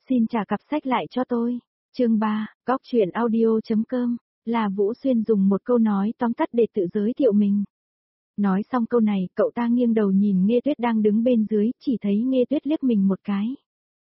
Xin trả cặp sách lại cho tôi. Chương 3, Góc truyện audio.com. La Vũ Xuyên dùng một câu nói tóm tắt để tự giới thiệu mình. Nói xong câu này, cậu ta nghiêng đầu nhìn Nghê Tuyết đang đứng bên dưới, chỉ thấy Nghê Tuyết liếc mình một cái.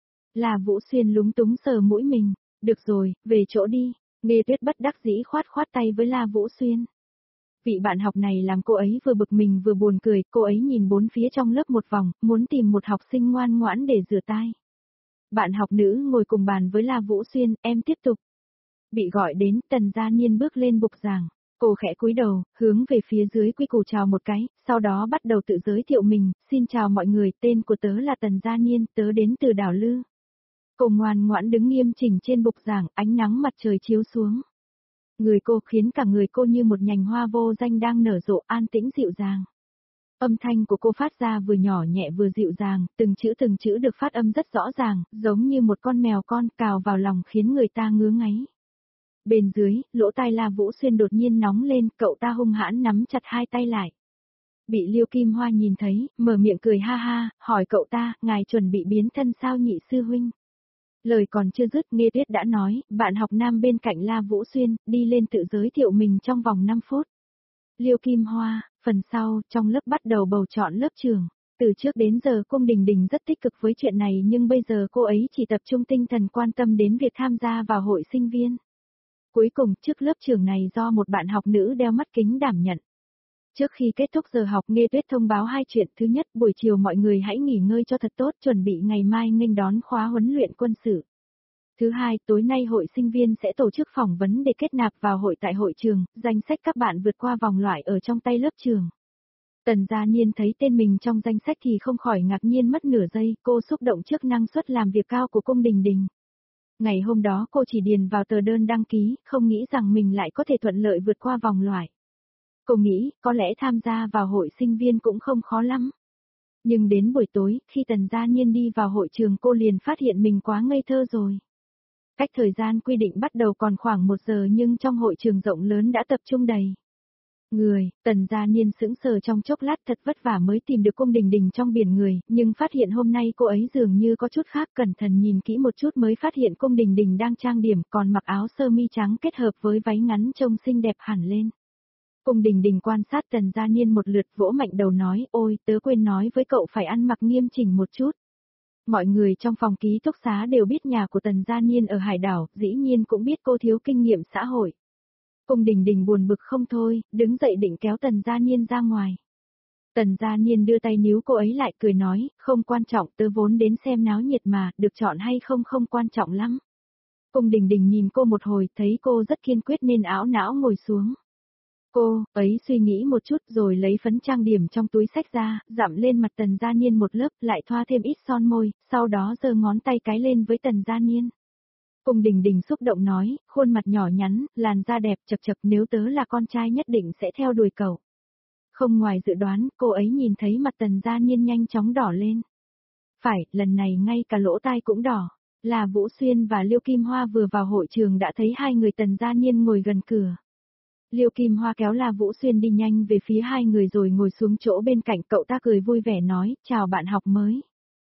La Vũ Xuyên lúng túng sờ mũi mình. Được rồi, về chỗ đi. Nghê Tuyết bất đắc dĩ khoát tay với La Vũ Xuyên. Vị bạn học này làm cô ấy vừa bực mình vừa buồn cười, cô ấy nhìn bốn phía trong lớp một vòng, muốn tìm một học sinh ngoan ngoãn để rửa tai. Bạn học nữ ngồi cùng bàn với La Vũ Xuyên, em tiếp tục. Bị gọi đến, Tần Gia Niên bước lên bục giảng. Cô khẽ cúi đầu, hướng về phía dưới quy củ chào một cái, sau đó bắt đầu tự giới thiệu mình, xin chào mọi người, tên của tớ là Tần Gia Niên, tớ đến từ đảo Lư. Cô ngoan ngoãn đứng nghiêm chỉnh trên bục giảng, ánh nắng mặt trời chiếu xuống. Người cô khiến cả người cô như một nhành hoa vô danh đang nở rộ, an tĩnh dịu dàng. Âm thanh của cô phát ra vừa nhỏ nhẹ vừa dịu dàng, từng chữ được phát âm rất rõ ràng, giống như một con mèo con cào vào lòng khiến người ta ngứa ngáy. Bên dưới, lỗ tai La Vũ Xuyên đột nhiên nóng lên, cậu ta hung hãn nắm chặt hai tay lại. Bị Liêu Kim Hoa nhìn thấy, mở miệng cười ha ha, hỏi cậu ta, ngài chuẩn bị biến thân sao nhị sư huynh? Lời còn chưa dứt, Nghê Tuyết đã nói, bạn học nam bên cạnh La Vũ Xuyên, đi lên tự giới thiệu mình trong vòng 5 phút. Liêu Kim Hoa, phần sau, trong lớp bắt đầu bầu chọn lớp trưởng. Từ trước đến giờ Cung Đình Đình rất tích cực với chuyện này nhưng bây giờ cô ấy chỉ tập trung tinh thần quan tâm đến việc tham gia vào hội sinh viên. Cuối cùng, chức lớp trưởng này do một bạn học nữ đeo mắt kính đảm nhận. Trước khi kết thúc giờ học, Nghê Tuyết thông báo hai chuyện. Thứ nhất, buổi chiều mọi người hãy nghỉ ngơi cho thật tốt, chuẩn bị ngày mai nghênh đón khóa huấn luyện quân sự. Thứ hai, tối nay hội sinh viên sẽ tổ chức phỏng vấn để kết nạp vào hội tại hội trường, danh sách các bạn vượt qua vòng loại ở trong tay lớp trường. Tần Gia Niên thấy tên mình trong danh sách thì không khỏi ngạc nhiên mất nửa giây, cô xúc động trước năng suất làm việc cao của Cung Đình Đình. Ngày hôm đó cô chỉ điền vào tờ đơn đăng ký, không nghĩ rằng mình lại có thể thuận lợi vượt qua vòng loại. Cô nghĩ, có lẽ tham gia vào hội sinh viên cũng không khó lắm. Nhưng đến buổi tối, khi Tần Gia Niên đi vào hội trường cô liền phát hiện mình quá ngây thơ rồi. Cách thời gian quy định bắt đầu còn khoảng 1 giờ nhưng trong hội trường rộng lớn đã tập trung đầy người. Tần Gia Niên sững sờ trong chốc lát, thật vất vả mới tìm được Cung Đình Đình trong biển người, nhưng phát hiện hôm nay cô ấy dường như có chút khác, cẩn thận nhìn kỹ một chút mới phát hiện Cung Đình Đình đang trang điểm, còn mặc áo sơ mi trắng kết hợp với váy ngắn trông xinh đẹp hẳn lên. Cung Đình Đình quan sát Tần Gia Niên một lượt, vỗ mạnh đầu nói, ôi, tớ quên nói với cậu phải ăn mặc nghiêm chỉnh một chút. Mọi người trong phòng ký túc xá đều biết nhà của Tần Gia Niên ở hải đảo, dĩ nhiên cũng biết cô thiếu kinh nghiệm xã hội. Cung Đình Đình buồn bực không thôi, đứng dậy định kéo Tần Gia Niên ra ngoài. Tần Gia Niên đưa tay níu cô ấy lại, cười nói, không quan trọng, tớ vốn đến xem náo nhiệt mà, được chọn hay không không quan trọng lắm. Cung Đình Đình nhìn cô một hồi, thấy cô rất kiên quyết nên ảo não ngồi xuống. Cô ấy suy nghĩ một chút rồi lấy phấn trang điểm trong túi xách ra, dặm lên mặt Tần Gia Niên một lớp, lại thoa thêm ít son môi, sau đó giơ ngón tay cái lên với Tần Gia Niên. Cung Đình Đình xúc động nói, khuôn mặt nhỏ nhắn, làn da đẹp, chật chật, nếu tớ là con trai nhất định sẽ theo đuổi cậu. Không ngoài dự đoán, cô ấy nhìn thấy mặt Tần Gia Niên nhanh chóng đỏ lên. Phải, lần này ngay cả lỗ tai cũng đỏ. Là Vũ Xuyên và Liêu Kim Hoa vừa vào hội trường đã thấy hai người Tần Gia Niên ngồi gần cửa. Liêu Kim Hoa kéo La Vũ Xuyên đi nhanh về phía hai người rồi ngồi xuống chỗ bên cạnh, cậu ta cười vui vẻ nói, chào bạn học mới.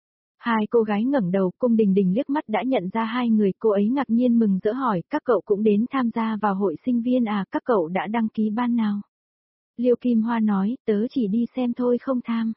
Hai cô gái ngẩng đầu, Cung Đình Đình liếc mắt đã nhận ra hai người, cô ấy ngạc nhiên mừng rỡ hỏi, các cậu cũng đến tham gia vào hội sinh viên à, các cậu đã đăng ký ban nào? Liêu Kim Hoa nói, tớ chỉ đi xem thôi không tham.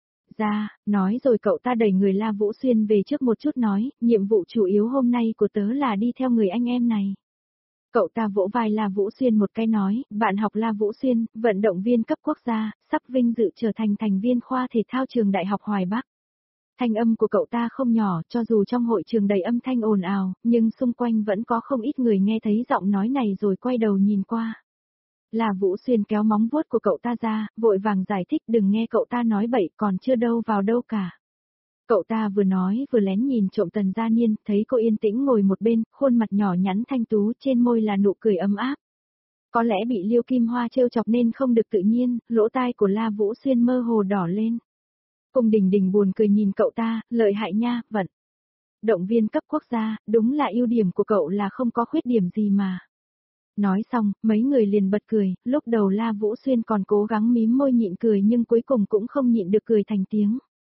Nói rồi cậu ta đẩy người La Vũ Xuyên về trước một chút nói, nhiệm vụ chủ yếu hôm nay của tớ là đi theo người anh em này. Cậu ta vỗ vai La Vũ Xuyên một cái nói, bạn học La Vũ Xuyên, vận động viên cấp quốc gia, sắp vinh dự trở thành thành viên khoa thể thao trường Đại học Hoài Bắc. Thanh âm của cậu ta không nhỏ, cho dù trong hội trường đầy âm thanh ồn ào, nhưng xung quanh vẫn có không ít người nghe thấy giọng nói này rồi quay đầu nhìn qua. La Vũ Xuyên kéo móng vuốt của cậu ta ra, vội vàng giải thích, đừng nghe cậu ta nói bậy, còn chưa đâu vào đâu cả. Cậu ta vừa nói vừa lén nhìn trộm Tần Gia Niên, thấy cô yên tĩnh ngồi một bên, khuôn mặt nhỏ nhắn thanh tú, trên môi là nụ cười ấm áp. Có lẽ bị Liêu Kim Hoa trêu chọc nên không được tự nhiên, lỗ tai của La Vũ Xuyên mơ hồ đỏ lên. Cung Đình Đình buồn cười nhìn cậu ta, lợi hại nha, vận động viên cấp quốc gia, đúng là ưu điểm của cậu là không có khuyết điểm gì mà. Nói xong, mấy người liền bật cười, lúc đầu La Vũ Xuyên còn cố gắng mím môi nhịn cười nhưng cuối cùng cũng không nhịn được cười thành tiếng.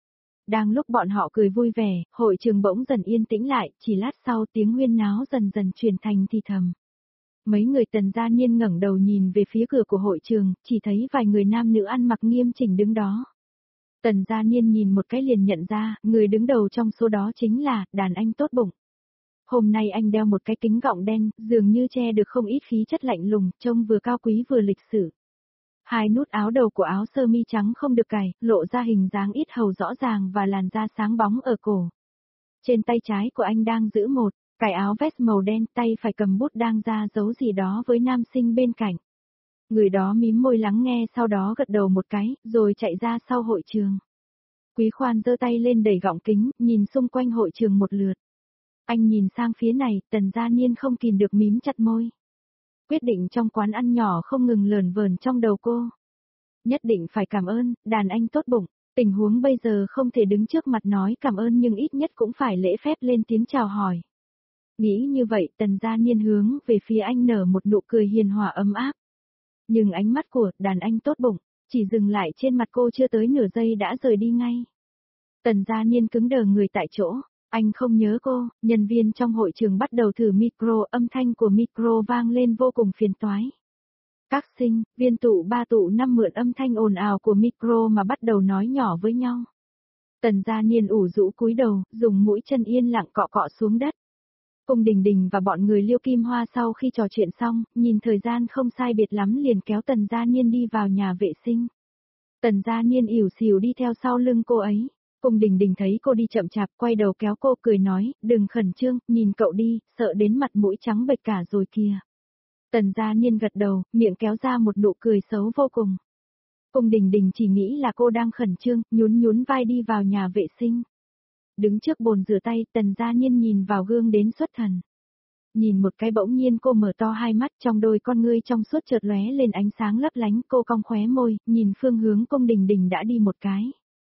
Đang lúc bọn họ cười vui vẻ, hội trường bỗng dần yên tĩnh lại, chỉ lát sau tiếng huyên náo dần dần chuyển thành thì thầm. Mấy người Tần Gia Niên ngẩng đầu nhìn về phía cửa của hội trường, chỉ thấy vài người nam nữ ăn mặc nghiêm chỉnh đứng đó. Tần Gia Niên nhìn một cái liền nhận ra, người đứng đầu trong số đó chính là, đàn anh tốt bụng. Hôm nay anh đeo một cái kính gọng đen, dường như che được không ít khí chất lạnh lùng, trông vừa cao quý vừa lịch sự. Hai nút áo đầu của áo sơ mi trắng không được cài, lộ ra hình dáng ít hầu rõ ràng và làn da sáng bóng ở cổ. Trên tay trái của anh đang giữ một cái áo vest màu đen, tay phải cầm bút đang ra dấu gì đó với nam sinh bên cạnh. Người đó mím môi lắng nghe sau đó gật đầu một cái, rồi chạy ra sau hội trường. Quý Khoan giơ tay lên đẩy gọng kính, nhìn xung quanh hội trường một lượt. Anh nhìn sang phía này, Tần Gia Niên không kìm được mím chặt môi. Quyết định trong quán ăn nhỏ không ngừng lờn vờn trong đầu cô. Nhất định phải cảm ơn, đàn anh tốt bụng. Tình huống bây giờ không thể đứng trước mặt nói cảm ơn nhưng ít nhất cũng phải lễ phép lên tiếng chào hỏi. Nghĩ như vậy Tần Gia Niên hướng về phía anh nở một nụ cười hiền hòa ấm áp. Nhưng ánh mắt của đàn anh tốt bụng, chỉ dừng lại trên mặt cô chưa tới nửa giây đã rời đi ngay. Tần Gia Niên cứng đờ người tại chỗ, anh không nhớ cô, nhân viên trong hội trường bắt đầu thử micro, âm thanh của micro vang lên vô cùng phiền toái. Các sinh, viên tụ 3 tụ 5 mượn âm thanh ồn ào của micro mà bắt đầu nói nhỏ với nhau. Tần Gia Niên ủ rũ cúi đầu, dùng mũi chân yên lặng cọ cọ xuống đất. Cung Đình Đình và bọn người Liêu Kim Hoa sau khi trò chuyện xong, nhìn thời gian không sai biệt lắm liền kéo Tần Gia Niên đi vào nhà vệ sinh. Tần Gia Niên ỉu xìu đi theo sau lưng cô ấy. Cung Đình Đình thấy cô đi chậm chạp quay đầu kéo cô cười nói, đừng khẩn trương, nhìn cậu đi, sợ đến mặt mũi trắng bệch cả rồi kìa. Tần Gia Niên gật đầu, miệng kéo ra một nụ cười xấu vô cùng. Cung Đình Đình chỉ nghĩ là cô đang khẩn trương, nhún nhún vai đi vào nhà vệ sinh. Đứng trước bồn rửa tay, Tần Gia Niên nhìn vào gương đến xuất thần. Nhìn một cái bỗng nhiên cô mở to hai mắt trong đôi con ngươi trong suốt chợt lóe lên ánh sáng lấp lánh, cô cong khóe môi, nhìn phương hướng Cung Đình Đình đã đi một cái.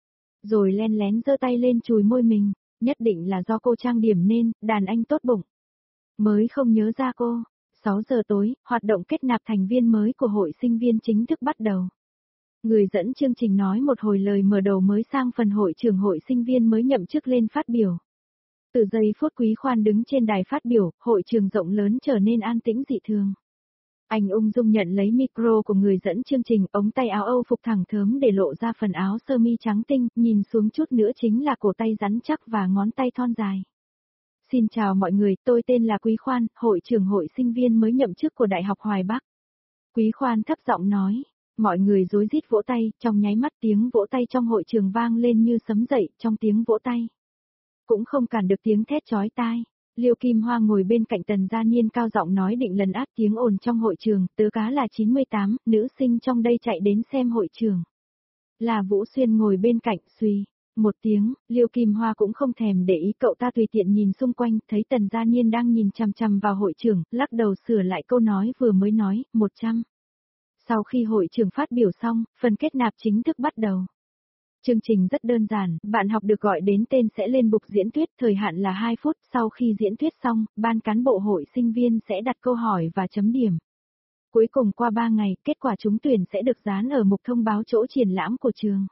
Rồi len lén giơ tay lên chùi môi mình, nhất định là do cô trang điểm nên, đàn anh tốt bụng. Mới không nhớ ra cô. 6 giờ tối, hoạt động kết nạp thành viên mới của hội sinh viên chính thức bắt đầu. Người dẫn chương trình nói một hồi lời mở đầu mới sang phần hội trưởng hội sinh viên mới nhậm chức lên phát biểu. Từ giây phút Quý Khoan đứng trên đài phát biểu, hội trường rộng lớn trở nên an tĩnh dị thường. Anh ung dung nhận lấy micro của người dẫn chương trình, ống tay áo Âu phục thẳng thớm để lộ ra phần áo sơ mi trắng tinh, nhìn xuống chút nữa chính là cổ tay rắn chắc và ngón tay thon dài. Xin chào mọi người, tôi tên là Quý Khoan, hội trưởng hội sinh viên mới nhậm chức của Đại học Hoài Bắc. Quý Khoan thấp giọng nói, mọi người rối rít vỗ tay, trong nháy mắt tiếng vỗ tay trong hội trường vang lên như sấm dậy, trong tiếng vỗ tay. Cũng không cản được tiếng thét chói tai. Liêu Kim Hoa ngồi bên cạnh Tần Gia Niên cao giọng nói định lấn át tiếng ồn trong hội trường, tớ cá là 98, nữ sinh trong đây chạy đến xem hội trường. Là Vũ Xuyên ngồi bên cạnh, suy. Một tiếng, Liêu Kim Hoa cũng không thèm để ý cậu ta tùy tiện nhìn xung quanh, thấy Tần Gia Niên đang nhìn chằm chằm vào hội trưởng, lắc đầu sửa lại câu nói vừa mới nói, 100. Sau khi hội trưởng phát biểu xong, phần kết nạp chính thức bắt đầu. Chương trình rất đơn giản, bạn học được gọi đến tên sẽ lên bục diễn thuyết, thời hạn là 2 phút, sau khi diễn thuyết xong, ban cán bộ hội sinh viên sẽ đặt câu hỏi và chấm điểm. Cuối cùng qua 3 ngày, kết quả trúng tuyển sẽ được dán ở mục thông báo chỗ triển lãm của trường.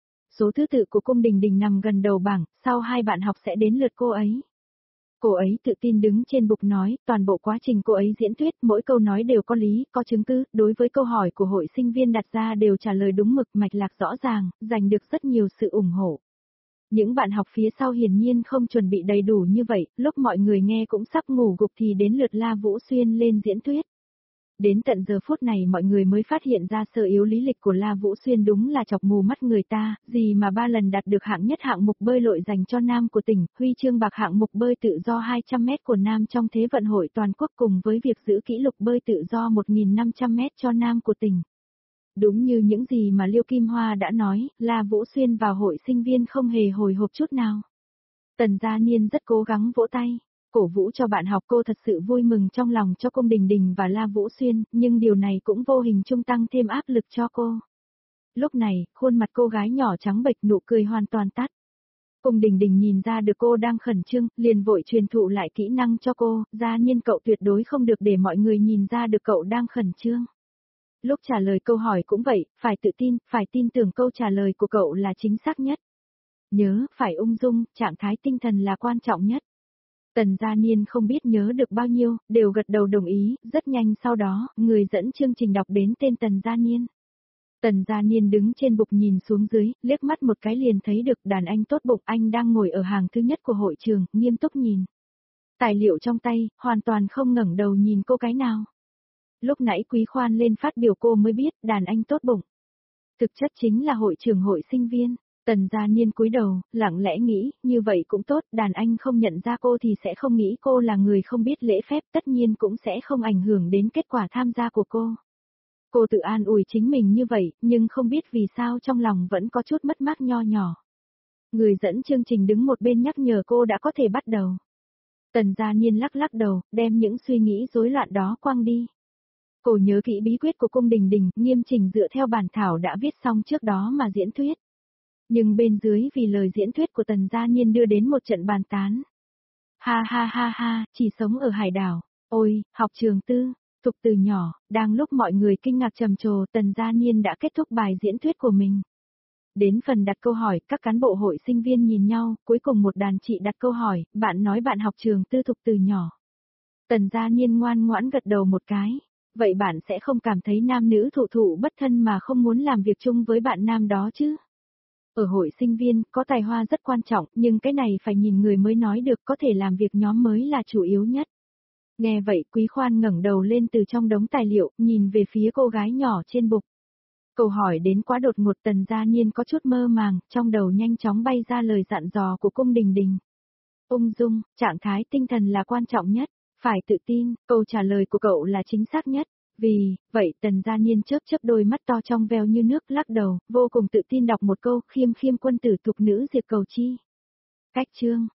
Số thứ tự của Cung Đình Đình nằm gần đầu bảng, sau 2 bạn học sẽ đến lượt cô ấy. Cô ấy tự tin đứng trên bục nói, toàn bộ quá trình cô ấy diễn thuyết, mỗi câu nói đều có lý, có chứng cứ, đối với câu hỏi của hội sinh viên đặt ra đều trả lời đúng mực mạch lạc rõ ràng, giành được rất nhiều sự ủng hộ. Những bạn học phía sau hiển nhiên không chuẩn bị đầy đủ như vậy, lúc mọi người nghe cũng sắp ngủ gục thì đến lượt La Vũ Xuyên lên diễn thuyết. Đến tận giờ phút này mọi người mới phát hiện ra sơ yếu lý lịch của La Vũ Xuyên đúng là chọc mù mắt người ta, gì mà 3 lần đạt được hạng nhất hạng mục bơi lội dành cho nam của tỉnh, huy chương bạc hạng mục bơi tự do 200 m của nam trong Thế vận hội toàn quốc cùng với việc giữ kỷ lục bơi tự do 1.500 m cho nam của tỉnh. Đúng như những gì mà Liêu Kim Hoa đã nói, La Vũ Xuyên vào hội sinh viên không hề hồi hộp chút nào. Tần Gia Niên rất cố gắng vỗ tay. Cổ vũ cho bạn học, cô thật sự vui mừng trong lòng cho Cung Đình Đình và La Vũ Xuyên, nhưng điều này cũng vô hình chung tăng thêm áp lực cho cô. Lúc này, khuôn mặt cô gái nhỏ trắng bệch, nụ cười hoàn toàn tắt. Cung Đình Đình nhìn ra được cô đang khẩn trương, liền vội truyền thụ lại kỹ năng cho cô, Gia Niên cậu tuyệt đối không được để mọi người nhìn ra được cậu đang khẩn trương. Lúc trả lời câu hỏi cũng vậy, phải tự tin, phải tin tưởng câu trả lời của cậu là chính xác nhất. Nhớ, phải ung dung, trạng thái tinh thần là quan trọng nhất. Tần Gia Niên không biết nhớ được bao nhiêu, đều gật đầu đồng ý, rất nhanh sau đó, người dẫn chương trình đọc đến tên Tần Gia Niên. Tần Gia Niên đứng trên bục nhìn xuống dưới, liếc mắt một cái liền thấy được đàn anh tốt bụng, anh đang ngồi ở hàng thứ nhất của hội trường, nghiêm túc nhìn. Tài liệu trong tay, hoàn toàn không ngẩng đầu nhìn cô cái nào. Lúc nãy Quý Khoan lên phát biểu cô mới biết, đàn anh tốt bụng. Thực chất chính là hội trưởng hội sinh viên. Tần Gia Niên cúi đầu, lặng lẽ nghĩ, như vậy cũng tốt, đàn anh không nhận ra cô thì sẽ không nghĩ cô là người không biết lễ phép, tất nhiên cũng sẽ không ảnh hưởng đến kết quả tham gia của cô. Cô tự an ủi chính mình như vậy, nhưng không biết vì sao trong lòng vẫn có chút mất mát nho nhỏ. Người dẫn chương trình đứng một bên nhắc nhở cô đã có thể bắt đầu. Tần Gia Niên lắc lắc đầu, đem những suy nghĩ rối loạn đó quăng đi. Cô nhớ kỹ bí quyết của cung đình đình, nghiêm chỉnh dựa theo bản thảo đã viết xong trước đó mà diễn thuyết. Nhưng bên dưới vì lời diễn thuyết của Tần Gia Niên đưa đến một trận bàn tán. Ha ha ha ha, chỉ sống ở hải đảo. Ôi, học trường tư, tục từ nhỏ, đang lúc mọi người kinh ngạc trầm trồ, Tần Gia Niên đã kết thúc bài diễn thuyết của mình. Đến phần đặt câu hỏi, các cán bộ hội sinh viên nhìn nhau, cuối cùng một đàn chị đặt câu hỏi, bạn nói bạn học trường tư thục từ nhỏ. Tần Gia Niên ngoan ngoãn gật đầu một cái. Vậy bạn sẽ không cảm thấy nam nữ thụ thụ bất thân mà không muốn làm việc chung với bạn nam đó chứ? Ở hội sinh viên, có tài hoa rất quan trọng, nhưng cái này phải nhìn người mới nói được, có thể làm việc nhóm mới là chủ yếu nhất. Nghe vậy, Quý Khoan ngẩng đầu lên từ trong đống tài liệu, nhìn về phía cô gái nhỏ trên bục. Câu hỏi đến quá đột ngột, Tần Gia Niên có chút mơ màng, trong đầu nhanh chóng bay ra lời dặn dò của cung đình đình. Ung dung, trạng thái tinh thần là quan trọng nhất, phải tự tin, câu trả lời của cậu là chính xác nhất. Vì, vậy Tần Gia Niên chớp chớp đôi mắt to trong veo như nước, lắc đầu, vô cùng tự tin đọc một câu, khiêm khiêm quân tử thục nữ diệt cầu chi. Cách chương.